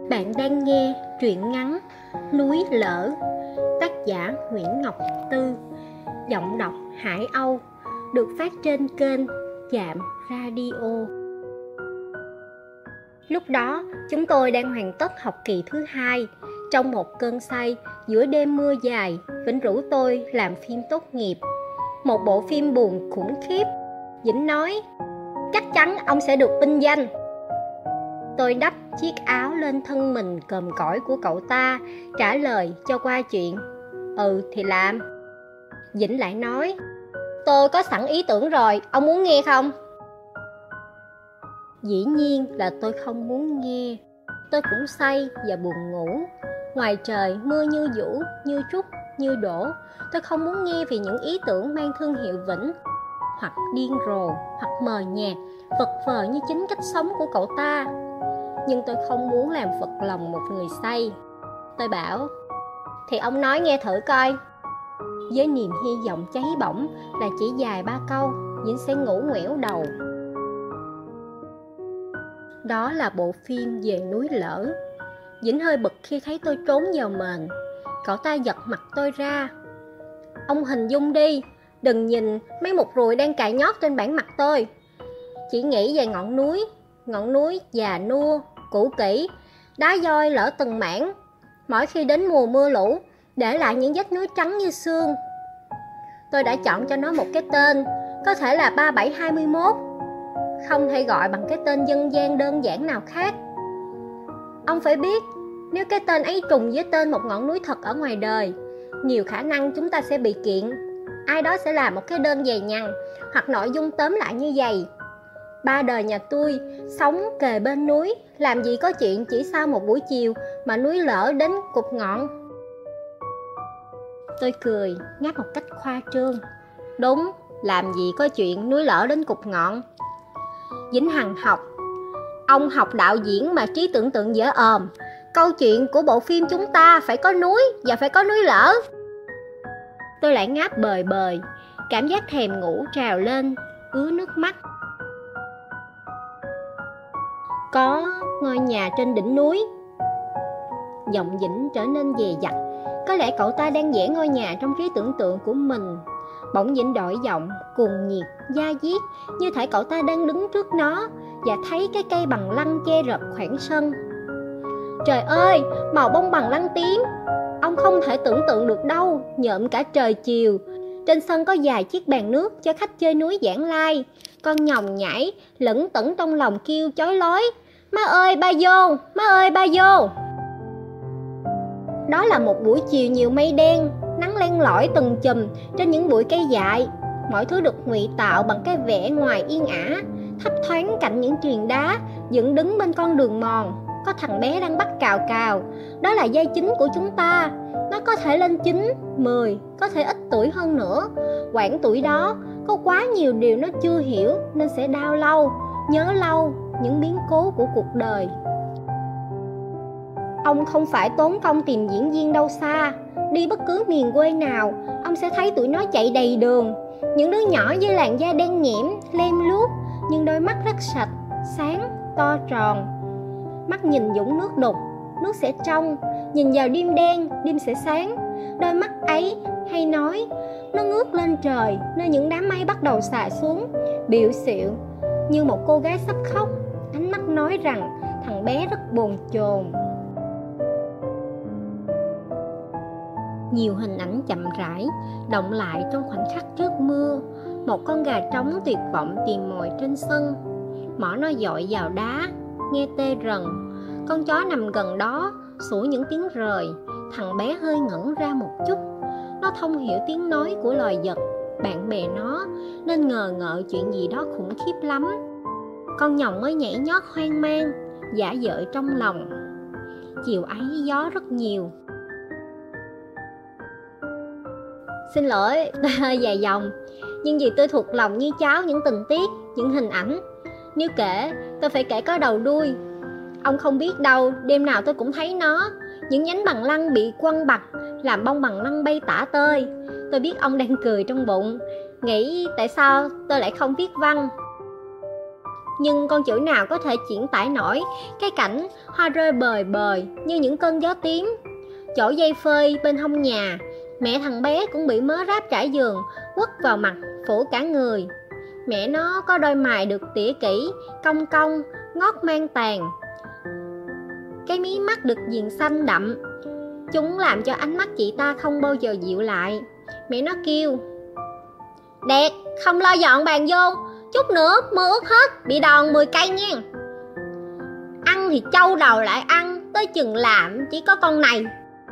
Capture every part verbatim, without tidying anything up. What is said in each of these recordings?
Bạn đang nghe truyện ngắn Núi Lở, tác giả Nguyễn Ngọc Tư, giọng đọc Hải Âu, được phát trên kênh Chạm Radio. Lúc đó, chúng tôi đang hoàn tất học kỳ thứ hai. Trong một cơn say, giữa đêm mưa dài, Vĩnh rủ tôi làm phim tốt nghiệp. Một bộ phim buồn khủng khiếp. Vĩnh nói, chắc chắn ông sẽ được vinh danh. Tôi đắp chiếc áo lên thân mình còm cõi của cậu ta, trả lời cho qua chuyện. Ừ thì làm. Vĩnh lại nói, tôi có sẵn ý tưởng rồi, ông muốn nghe không? Dĩ nhiên là tôi không muốn nghe. Tôi cũng say và buồn ngủ. Ngoài trời mưa như vũ, như trút, như đổ. Tôi không muốn nghe về những ý tưởng mang thương hiệu Vĩnh, hoặc điên rồ, hoặc mờ nhạt, vật vờ như chính cách sống của cậu ta. Nhưng tôi không muốn làm phật lòng một người say. Tôi bảo, thì ông nói nghe thử coi. Với niềm hy vọng cháy bỏng là chỉ dài ba câu, Vĩnh sẽ ngủ nguẻo đầu. Đó là bộ phim về núi lở. Vĩnh hơi bực khi thấy tôi trốn vào mền. Cậu ta giật mặt tôi ra. Ông hình dung đi, đừng nhìn mấy mụt ruồi đang cài nhót trên bản mặt tôi. Chỉ nghĩ về ngọn núi, ngọn núi già nua, cũ kỹ, đá voi lở từng mảng. Mỗi khi đến mùa mưa lũ, để lại những vết núi trắng như xương. Tôi đã chọn cho nó một cái tên, có thể là ba bảy hai mốt, không thể gọi bằng cái tên dân gian đơn giản nào khác. Ông phải biết, nếu cái tên ấy trùng với tên một ngọn núi thật ở ngoài đời, nhiều khả năng chúng ta sẽ bị kiện. Ai đó sẽ làm một cái đơn dày nhằn, hoặc nội dung tóm lại như vậy. Ba đời nhà tôi sống kề bên núi, làm gì có chuyện chỉ sau một buổi chiều mà núi lở đến cụp ngọn. Tôi cười, ngáp một cách khoa trương. Đúng, làm gì có chuyện núi lở đến cụp ngọn. Vĩnh Hằng học, ông học đạo diễn mà trí tưởng tượng dở ồm. Câu chuyện của bộ phim chúng ta phải có núi và phải có núi lở. Tôi lại ngáp bời bời, cảm giác thèm ngủ trào lên, ứa nước mắt. Có ngôi nhà trên đỉnh núi. Giọng Vĩnh trở nên dè dặt. Có lẽ cậu ta đang vẽ ngôi nhà trong trí tưởng tượng của mình. Bỗng Vĩnh đổi giọng, cuồng nhiệt, da diết, như thể cậu ta đang đứng trước nó và thấy cái cây bằng lăng che rợp khoảng sân. Trời ơi, màu bông bằng lăng tím, ông không thể tưởng tượng được đâu, nhộm cả trời chiều. Trên sân có vài chiếc bàn nước cho khách chơi núi giảng lai. Con nhồng nhảy, lững tững trong lòng kêu chói lói, má ơi ba vô, má ơi ba vô. Đó là một buổi chiều nhiều mây đen, nắng len lỏi từng chùm trên những bụi cây dại. Mọi thứ được ngụy tạo bằng cái vẻ ngoài yên ả, thấp thoáng cạnh những triền đá dựng đứng bên con đường mòn. Có thằng bé đang bắt cào cào, đó là vai chính của chúng ta. Nó có thể lên chín, mười, có thể ít tuổi hơn nữa. Quãng tuổi đó có quá nhiều điều nó chưa hiểu, nên sẽ đau lâu, nhớ lâu những biến cố của cuộc đời. Ông không phải tốn công tìm diễn viên đâu xa. Đi bất cứ miền quê nào, ông sẽ thấy tụi nó chạy đầy đường. Những đứa nhỏ với làn da đen nhẽm, lem luốc, nhưng đôi mắt rất sạch, sáng, to tròn. Mắt nhìn dũng nước đục, nước sẽ trong. Nhìn vào đêm đen, đêm sẽ sáng. Đôi mắt ấy hay nói, nó ngước lên trời, nơi những đám mây bắt đầu xà xuống, bịu xịu như một cô gái sắp khóc. Ánh mắt nói rằng thằng bé rất bồn chồn. Nhiều hình ảnh chậm rãi động lại trong khoảnh khắc trước mưa. Một con gà trống tuyệt vọng tìm mồi trên sân, mỏ nó dội vào đá, nghe tê rần. Con chó nằm gần đó sủa những tiếng rời. Thằng bé hơi ngẩn ra một chút. Nó thông hiểu tiếng nói của loài vật, bạn bè nó, nên ngờ ngợ chuyện gì đó khủng khiếp lắm. Con nhồng mới nhảy nhót hoang mang, dã dợi trong lòng. Chiều ấy gió rất nhiều. Xin lỗi, tôi hơi dài dòng, nhưng vì tôi thuộc lòng như cháu những tình tiết, những hình ảnh. Nếu kể, tôi phải kể có đầu đuôi. Ông không biết đâu, đêm nào tôi cũng thấy nó. Những nhánh bằng lăng bị quăng bặt, làm bông bằng lăng bay tả tơi. Tôi biết ông đang cười trong bụng, nghĩ tại sao tôi lại không viết văn. nhưng con chữ nào có thể diễn tả nổi cái cảnh hoa rơi bời bời như những cơn gió tím. Chỗ dây phơi bên hông nhà, mẹ thằng bé cũng bị mớ ráp trải giường quất vào mặt phủ cả người. Mẹ nó có đôi mày được tỉa kỹ, cong cong, ngót mang tàn. Cái mí mắt được viền xanh đậm, chúng làm cho ánh mắt chị ta không bao giờ dịu lại. Mẹ nó kêu: "Đẹp, không lo dọn bàn vô, chút nữa mưa ướt hết, bị đòn mười cây nha." Ăn thì trâu đầu lại ăn, tới chừng làm chỉ có con này.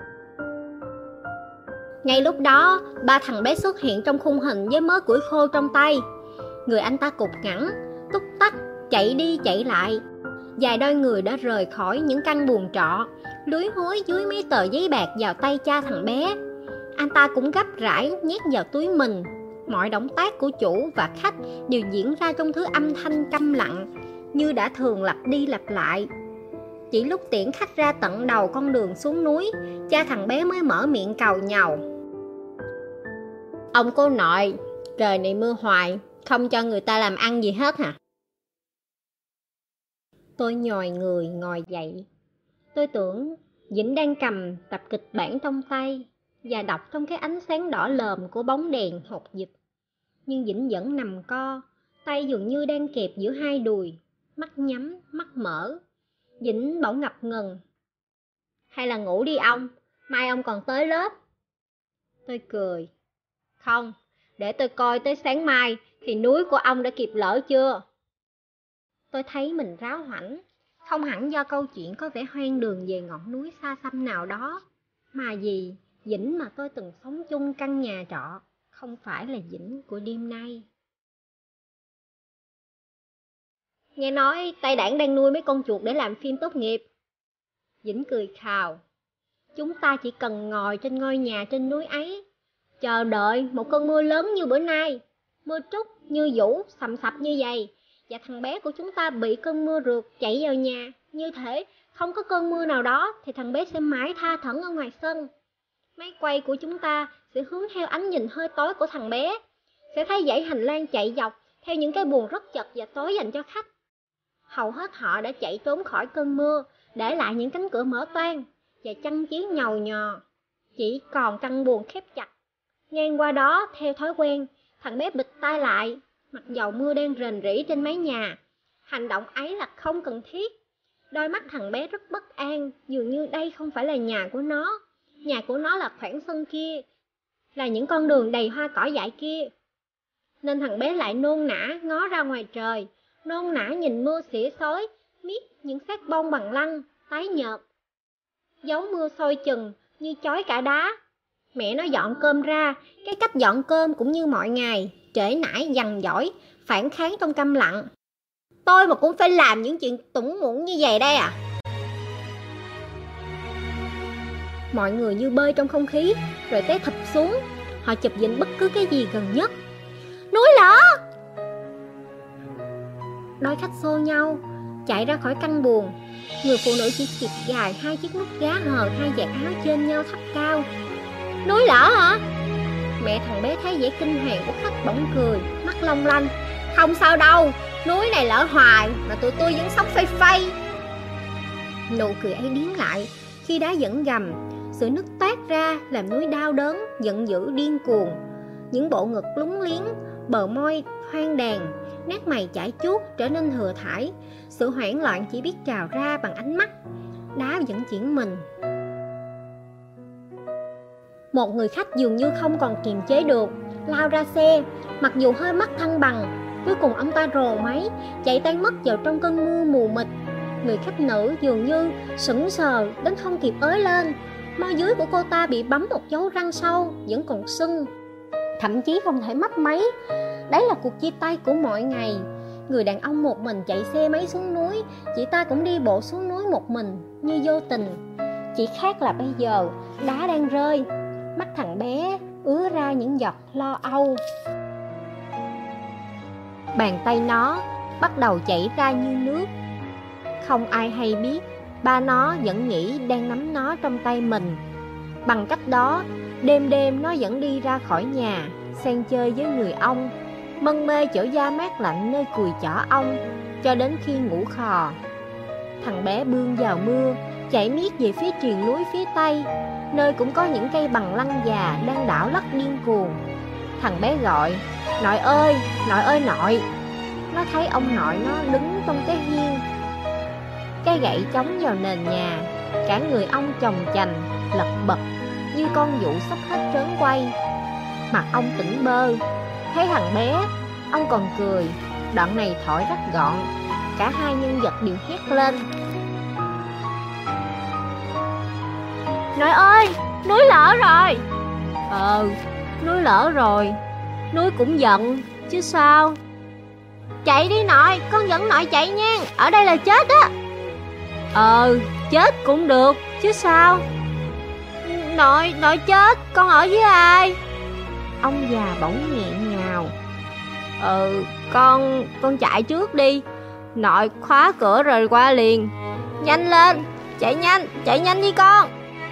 Ngay lúc đó, ba thằng bé xuất hiện trong khung hình với mớ củi khô trong tay. Người anh ta cục ngẳng, túc tắc, chạy đi chạy lại. Vài đôi người đã rời khỏi những căn buồng trọ, lúi húi dưới mấy tờ giấy bạc vào tay cha thằng bé. Anh ta cũng gấp rãi nhét vào túi mình. Mọi động tác của chủ và khách đều diễn ra trong thứ âm thanh câm lặng, như đã thường lặp đi lặp lại. Chỉ lúc tiễn khách ra tận đầu con đường xuống núi, cha thằng bé mới mở miệng càu nhàu: "Ông cô nội, trời này mưa hoài, không cho người ta làm ăn gì hết hả?" Tôi nhòi người ngồi dậy. Tôi tưởng Vĩnh đang cầm tập kịch bản trong tay và đọc trong cái ánh sáng đỏ lờm của bóng đèn hột vịt. Nhưng Vĩnh vẫn nằm co, tay dường như đang kẹp giữa hai đùi, mắt nhắm, mắt mở. Vĩnh bỗng ngập ngừng: "Hay là ngủ đi ông, mai ông còn tới lớp." Tôi cười: "Không, để tôi coi tới sáng mai thì núi của ông đã kịp lỡ chưa." Tôi thấy mình ráo hoảnh, không hẳn do câu chuyện có vẻ hoang đường về ngọn núi xa xăm nào đó, mà vì Vĩnh mà tôi từng sống chung căn nhà trọ không phải là Vĩnh của đêm nay. "Nghe nói Tây Đảng đang nuôi mấy con chuột để làm phim tốt nghiệp." Vĩnh cười khào: "Chúng ta chỉ cần ngồi trên ngôi nhà trên núi ấy, chờ đợi một cơn mưa lớn như bữa nay, mưa trút như vũ sầm sập như vậy, và thằng bé của chúng ta bị cơn mưa rượt chạy vào nhà. Như thế không có cơn mưa nào đó thì thằng bé sẽ mãi tha thẩn ở ngoài sân. Máy quay của chúng ta sẽ hướng theo ánh nhìn hơi tối của thằng bé, sẽ thấy dãy hành lang chạy dọc theo những cái buồng rất chật và tối dành cho khách. Hầu hết họ đã chạy trốn khỏi cơn mưa, để lại những cánh cửa mở toang và chăn chiếu nhầu nhò, chỉ còn căn buồng khép chặt. Ngang qua đó theo thói quen, thằng bé bịt tai lại, mặc dầu mưa đang rền rỉ trên mái nhà. Hành động ấy là không cần thiết. Đôi mắt thằng bé rất bất an, dường như đây không phải là nhà của nó. Nhà của nó là khoảng sân kia, là những con đường đầy hoa cỏ dại kia. Nên thằng bé lại nôn nã ngó ra ngoài trời, nôn nã nhìn mưa xỉa xối, miết những xác bông bằng lăng, tái nhợt. Dấu mưa sôi chừng như chói cả đá. Mẹ nó dọn cơm ra, cái cách dọn cơm cũng như mọi ngày, trễ nải dằn dỗi, phản kháng trong câm lặng. Tôi mà cũng phải làm những chuyện tủng muỗng như vậy đây à? Mọi người như bơi trong không khí, rồi té thụp xuống. Họ chụp dính bất cứ cái gì gần nhất. Núi lở! Đôi khách xô nhau, chạy ra khỏi căn buồng. Người phụ nữ chỉ kịp gài hai chiếc nút gá hờ hai vạt áo trên nhau thấp cao. Núi lở hả? Mẹ thằng bé thấy vẻ kinh hoàng của khách bỗng cười, mắt long lanh. Không sao đâu, núi này lở hoài mà tụi tôi vẫn sống phây phây. Nụ cười ấy điến lại khi đá vẫn gầm, sự nứt toát ra làm núi đau đớn, giận dữ điên cuồng. Những bộ ngực lúng liếng, bờ môi hoang đàn, nét mày chải chuốt trở nên thừa thãi. Sự hoảng loạn chỉ biết trào ra bằng ánh mắt. Đá vẫn chuyển mình. Một người khách dường như không còn kiềm chế được, lao ra xe, mặc dù hơi mất thăng bằng. Cuối cùng ông ta rồ máy, chạy tan mất vào trong cơn mưa mù mịt. Người khách nữ dường như sững sờ đến không kịp ới lên. Môi dưới của cô ta bị bấm một dấu răng sâu, vẫn còn sưng, thậm chí không thể mấp máy. Đấy là cuộc chia tay của mọi ngày. Người đàn ông một mình chạy xe máy xuống núi, chị ta cũng đi bộ xuống núi một mình, như vô tình. Chỉ khác là bây giờ đá đang rơi, mắt thằng bé ứa ra những giọt lo âu. Bàn tay nó bắt đầu chảy ra như nước. Không ai hay biết, ba nó vẫn nghĩ đang nắm nó trong tay mình. Bằng cách đó, đêm đêm nó vẫn đi ra khỏi nhà, xen chơi với người ông, mân mê chỗ da mát lạnh nơi cùi chỏ ông. cho đến khi ngủ khò. Thằng bé bươn vào mưa, chạy miết về phía triền núi phía tây, nơi cũng có những cây bằng lăng già đang đảo lắc điên cuồng. Thằng bé gọi: "Nội ơi, nội ơi nội!" Nó thấy ông nội nó đứng trong cái hiên, cái gậy chống vào nền nhà, cả người ông chồng chành, lật bật như con dụ sắp hết trớn quay. Mặt ông tỉnh bơ. Thấy thằng bé, ông còn cười. Đoạn này thổi rất gọn. Cả hai nhân vật đều hét lên: "Nội ơi, núi lở rồi!" Ờ, núi lở rồi. Núi cũng giận chứ sao. "Chạy đi nội, con dẫn nội chạy nha, ở đây là chết á." Ờ, chết cũng được chứ sao. "Nội, nội chết, con ở với ai?" Ông già bỗng nghẹn ngào. Ừ, con, con chạy trước đi. Nội khóa cửa rồi qua liền. Nhanh lên, chạy nhanh, chạy nhanh đi con.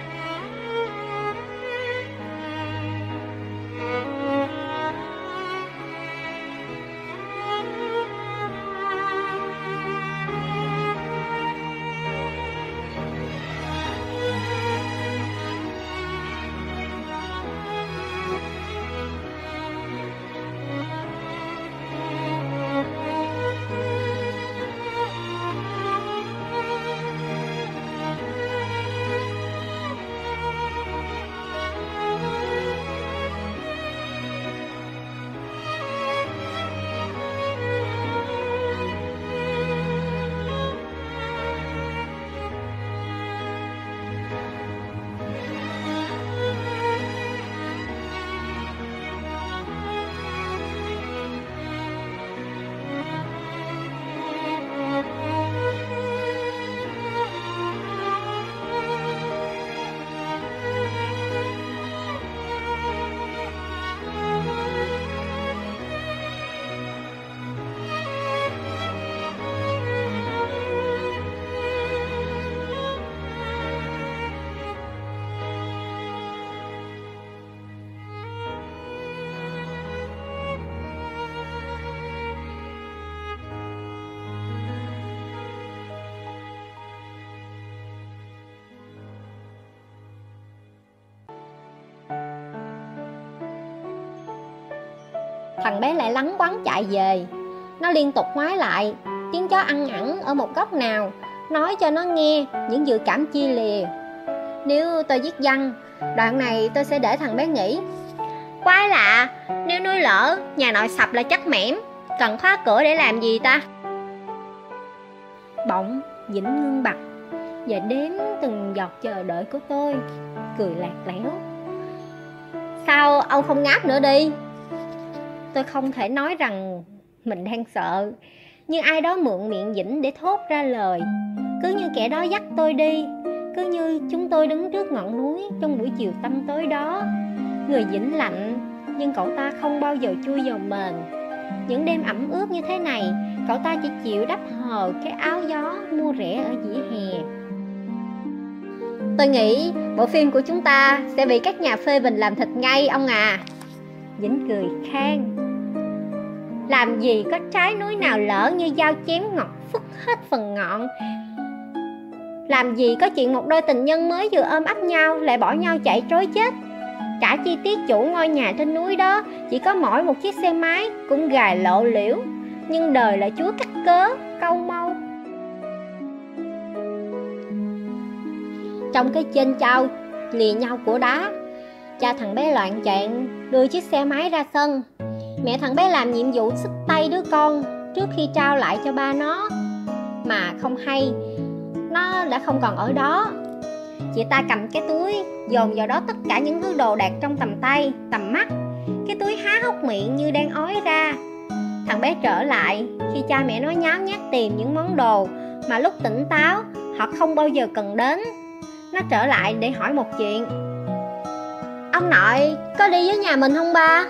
Thằng bé lại lắn quắn chạy về. Nó liên tục ngoái lại, tiếng chó ăn ẳng ở một góc nào nói cho nó nghe những dự cảm chia lìa. Nếu tôi viết văn, đoạn này tôi sẽ để thằng bé nghĩ: quái lạ, nếu núi lở, nhà nội sập là chắc mẻm, cần khóa cửa để làm gì ta? Bỗng Vĩnh ngưng bặt và đếm từng giọt chờ đợi của tôi, cười lạc lẽo. Sao ông không ngáp nữa đi? Tôi không thể nói rằng mình đang sợ, nhưng ai đó mượn miệng Vĩnh để thốt ra lời. Cứ như kẻ đó dắt tôi đi, cứ như chúng tôi đứng trước ngọn núi trong buổi chiều tăm tối đó. Người Vĩnh lạnh, nhưng cậu ta không bao giờ chui vào mền. Những đêm ẩm ướt như thế này, cậu ta chỉ chịu đắp hờ cái áo gió mua rẻ ở vỉa hè. Tôi nghĩ bộ phim của chúng ta sẽ bị các nhà phê bình làm thịt ngay ông à. Vĩnh cười khan. Làm gì có trái núi nào lỡ như dao chém ngọt phức hết phần ngọn. Làm gì có chuyện một đôi tình nhân mới vừa ôm ấp nhau lại bỏ nhau chạy trối chết. Cả chi tiết chủ ngôi nhà trên núi đó chỉ có mỗi một chiếc xe máy cũng gài lộ liễu. Nhưng đời là chúa cắt cớ, câu mâu. Trong cái chênh chao lìa nhau của đá, cha thằng bé loạn choạng đưa chiếc xe máy ra sân. Mẹ thằng bé làm nhiệm vụ xích tay đứa con trước khi trao lại cho ba nó. Mà không hay, nó đã không còn ở đó. Chị ta cầm cái túi, dồn vào đó tất cả những thứ đồ đạc trong tầm tay, tầm mắt. Cái túi há hốc miệng như đang ói ra. Thằng bé trở lại khi cha mẹ nó nháo nhác tìm những món đồ mà lúc tỉnh táo họ không bao giờ cần đến. Nó trở lại để hỏi một chuyện: ông nội có đi với nhà mình không ba?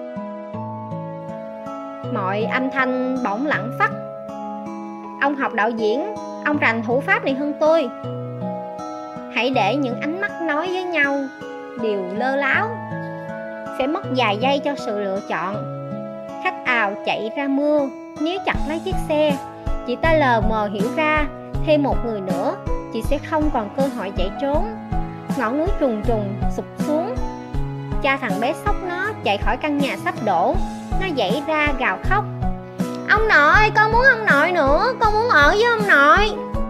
Mọi âm thanh bỗng lặng phắt. Ông học đạo diễn, ông rành thủ pháp này hơn tôi. Hãy để những ánh mắt nói với nhau đều lơ láo. Sẽ mất vài giây cho sự lựa chọn. Khách ào chạy ra mưa, níu chặt lấy chiếc xe. Chị ta lờ mờ hiểu ra thêm một người nữa chị sẽ không còn cơ hội chạy trốn. Ngọn núi trùng trùng sụp xuống. Cha thằng bé xốc nó chạy khỏi căn nhà sắp đổ. Nó dậy ra gào khóc: "Ông nội, con muốn ông nội nữa, con muốn ở với ông nội."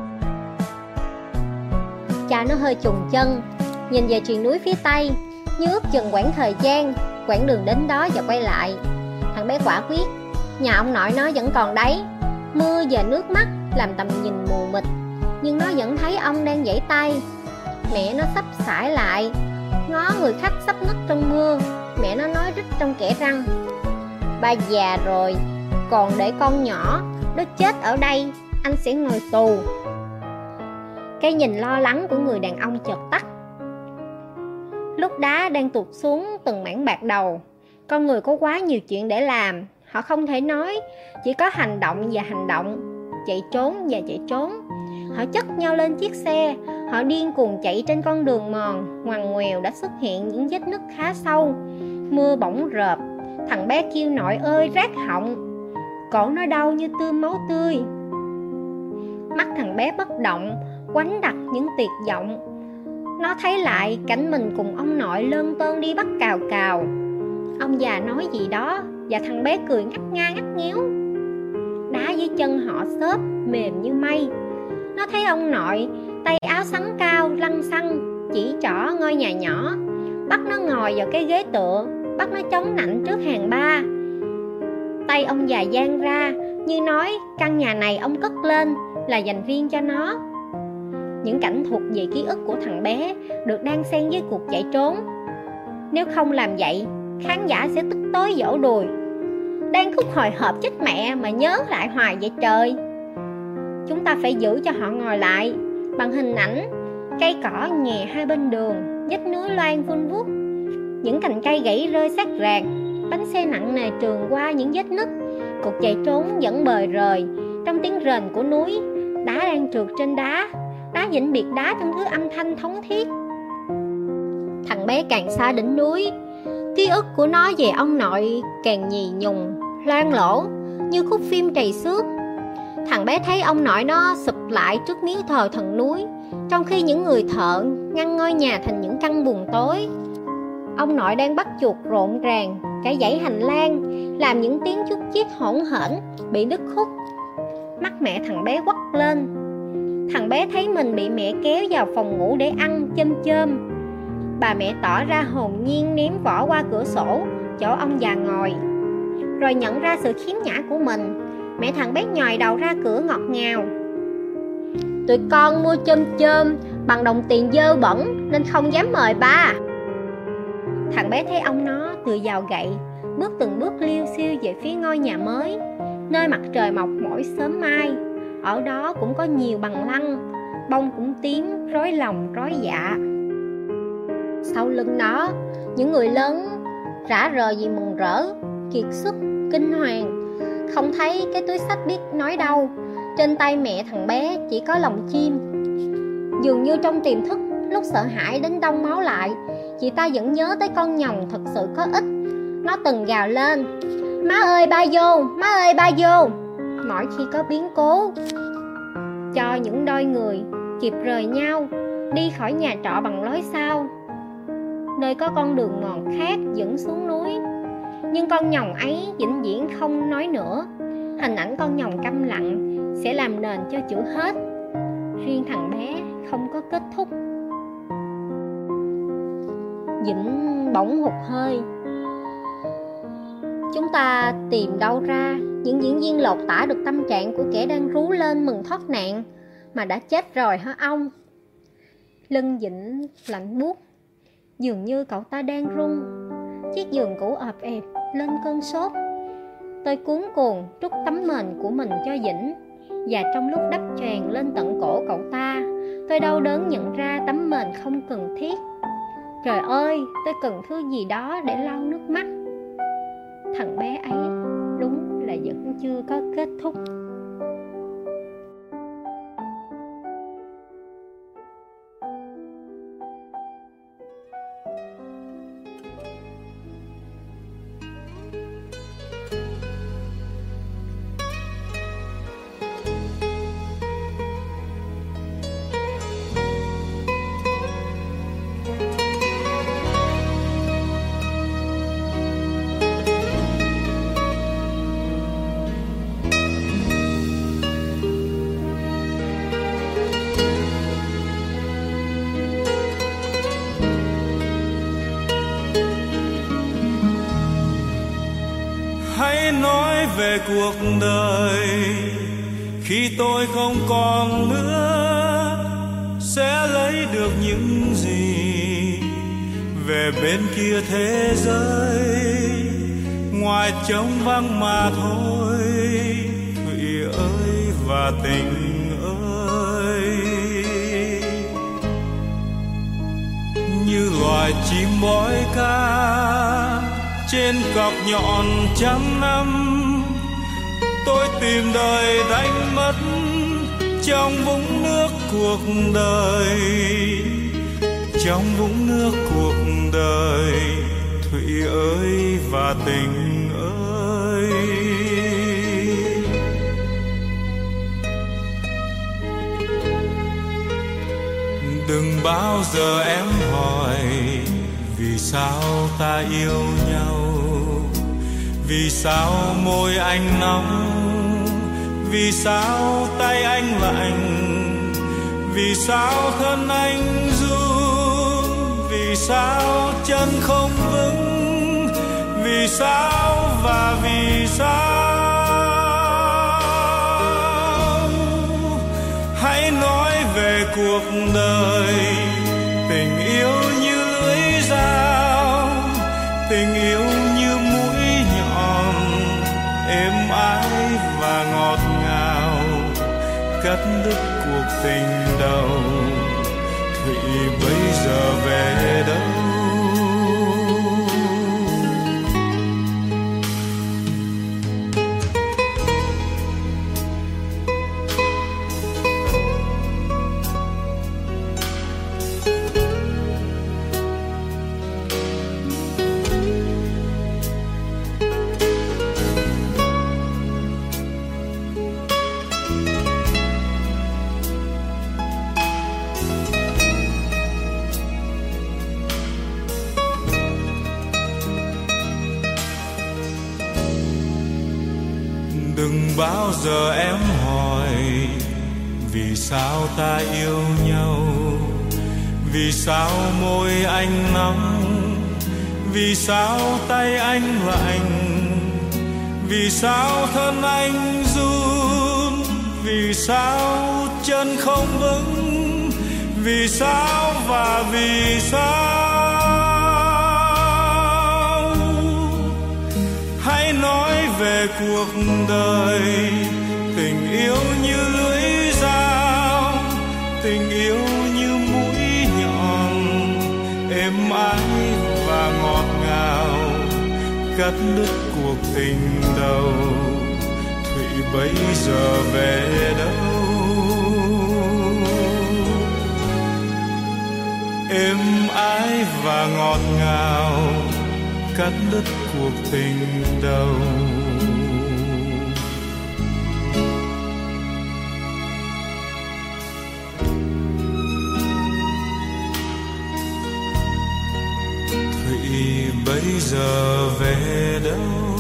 Cha nó hơi chùng chân, nhìn về triền núi phía tây, như ước chừng quãng thời gian, quãng đường đến đó và quay lại. Thằng bé quả quyết, nhà ông nội nó vẫn còn đấy. Mưa và nước mắt làm tầm nhìn mù mịt, nhưng nó vẫn thấy ông đang vẫy tay. Mẹ nó sắp sải lại, ngó người khách sắp ngất trong mưa. Mẹ nó nói rít trong kẽ răng: "Ba già rồi, còn để con nhỏ nó chết ở đây, anh sẽ ngồi tù." Cái nhìn lo lắng của người đàn ông chợt tắt. Lúc đá đang tụt xuống từng mảng bạc đầu, con người có quá nhiều chuyện để làm. Họ không thể nói, chỉ có hành động và hành động, chạy trốn và chạy trốn. Họ chất nhau lên chiếc xe, họ điên cuồng chạy trên con đường mòn. Ngoằn ngoèo đã xuất hiện những vết nứt khá sâu. Mưa bỗng rợp, thằng bé kêu nội ơi rát họng. Cổ nó đau như tươm máu tươi. Mắt thằng bé bất động, quánh đặt những tuyệt vọng. Nó thấy lại cảnh mình cùng ông nội lơn tơn đi bắt cào cào. Ông già nói gì đó và thằng bé cười ngắt nga ngắt nghéo. Đá dưới chân họ xốp mềm như mây. Nó thấy ông nội tay áo xắn cao lăn xăng, chỉ trỏ ngôi nhà nhỏ, bắt nó ngồi vào cái ghế tựa, bắt nó chống nạnh trước hàng ba. Tay ông già dang ra như nói căn nhà này ông cất lên là dành riêng cho nó. Những cảnh thuộc về ký ức của thằng bé được đan xen với cuộc chạy trốn. Nếu không làm vậy, khán giả sẽ tức tối vỗ đùi: "Đang khúc hồi hộp chết mẹ mà nhớ lại hoài vậy trời." Chúng ta phải giữ cho họ ngồi lại bằng hình ảnh cây cỏ nhè hai bên đường, vách núi loang vun vút, những cành cây gãy rơi xác rạc, bánh xe nặng nề trườn qua những vết nứt. Cuộc chạy trốn vẫn bời rời trong tiếng rền của núi. Đá đang trượt trên đá, đá vĩnh biệt đá trong thứ âm thanh thống thiết. Thằng bé càng xa đỉnh núi, ký ức của nó về ông nội càng nhì nhùng, loang lỗ như khúc phim trầy xước. Thằng bé thấy ông nội nó sụp lại trước miếu thờ thần núi, trong khi những người thợ ngăn ngôi nhà thành những căn buồng tối. Ông nội đang bắt chuột rộn ràng cả dãy hành lang, làm những tiếng chúc chít hỗn hển bị đứt khúc. Mắt mẹ thằng bé quắt lên. Thằng bé thấy mình bị mẹ kéo vào phòng ngủ để ăn chôm chôm. Bà mẹ tỏ ra hồn nhiên ném vỏ qua cửa sổ chỗ ông già ngồi. Rồi nhận ra sự khiếm nhã của mình, mẹ thằng bé nhòi đầu ra cửa ngọt ngào: "Tụi con mua chôm chôm bằng đồng tiền dơ bẩn nên không dám mời ba." Thằng bé thấy ông nó tựa vào gậy, bước từng bước liêu xiêu về phía ngôi nhà mới, nơi mặt trời mọc mỗi sớm mai. Ở đó cũng có nhiều bằng lăng, bông cũng tím, rối lòng rối dạ. Sau lưng nó, những người lớn rã rời vì mừng rỡ, kiệt sức, kinh hoàng, không thấy cái túi xách biết nói đâu. Trên tay mẹ thằng bé chỉ có lồng chim. Dường như trong tiềm thức, lúc sợ hãi đến đông máu lại, chị ta vẫn nhớ tới con nhồng thật sự có ích. Nó từng gào lên: "Má ơi ba vô, má ơi ba vô", mỗi khi có biến cố. Cho những đôi người kịp rời nhau, đi khỏi nhà trọ bằng lối sau, nơi có con đường mòn khác dẫn xuống núi. Nhưng con nhồng ấy vĩnh viễn không nói nữa. Hình ảnh con nhồng câm lặng sẽ làm nền cho chữ hết. Riêng thằng bé không có kết thúc. Vĩnh bỗng hụt hơi. Chúng ta tìm đâu ra những diễn viên lột tả được tâm trạng của kẻ đang rú lên mừng thoát nạn mà đã chết rồi hả ông? Lưng Vĩnh lạnh buốt, dường như cậu ta đang run. Chiếc giường cũ ợp ẹp lên cơn sốt. Tôi cuống cuồng trút tấm mền của mình cho Vĩnh, và trong lúc đắp choàng lên tận cổ cậu ta, tôi đau đớn nhận ra tấm mền không cần thiết. Trời ơi, tôi cần thứ gì đó để lau nước mắt. Thằng bé ấy đúng là vẫn chưa có kết thúc. về cuộc đời khi tôi không còn nữa, sẽ lấy được những gì về bên kia thế giới, ngoài trống vắng mà thôi. Thủy ơi và tình ơi, như loài chim bói ca trên cọc nhọn trăm năm, tôi tìm đời đánh mất trong vũng nước cuộc đời, trong vũng nước cuộc đời. Thủy ơi và tình ơi, đừng bao giờ em hỏi vì sao ta yêu nhau, vì sao môi anh nóng, vì sao tay anh lạnh, vì sao thân anh run, vì sao chân không vững, vì sao và vì sao. Hãy nói về cuộc đời, tình yêu như lưỡi dao, tình yêu như mũi nhọn, êm ái và ngọt ngào, cắt đứt cuộc tình đầu. Thủy bây giờ về đâu? Đừng bao giờ em hỏi vì sao ta yêu nhau, vì sao môi anh nóng, vì sao tay anh lạnh, vì sao thân anh run, vì sao chân không vững, vì sao và vì sao. Hãy nói về cuộc đời, tình yêu như lưỡi dao, tình yêu như mũi nhọn, êm ái và ngọt ngào, cắt đứt cuộc tình đầu. Thủy bây giờ về đâu? Êm ái và ngọt ngào, cắt đứt cuộc tình đầu. Thủy bây giờ về đâu?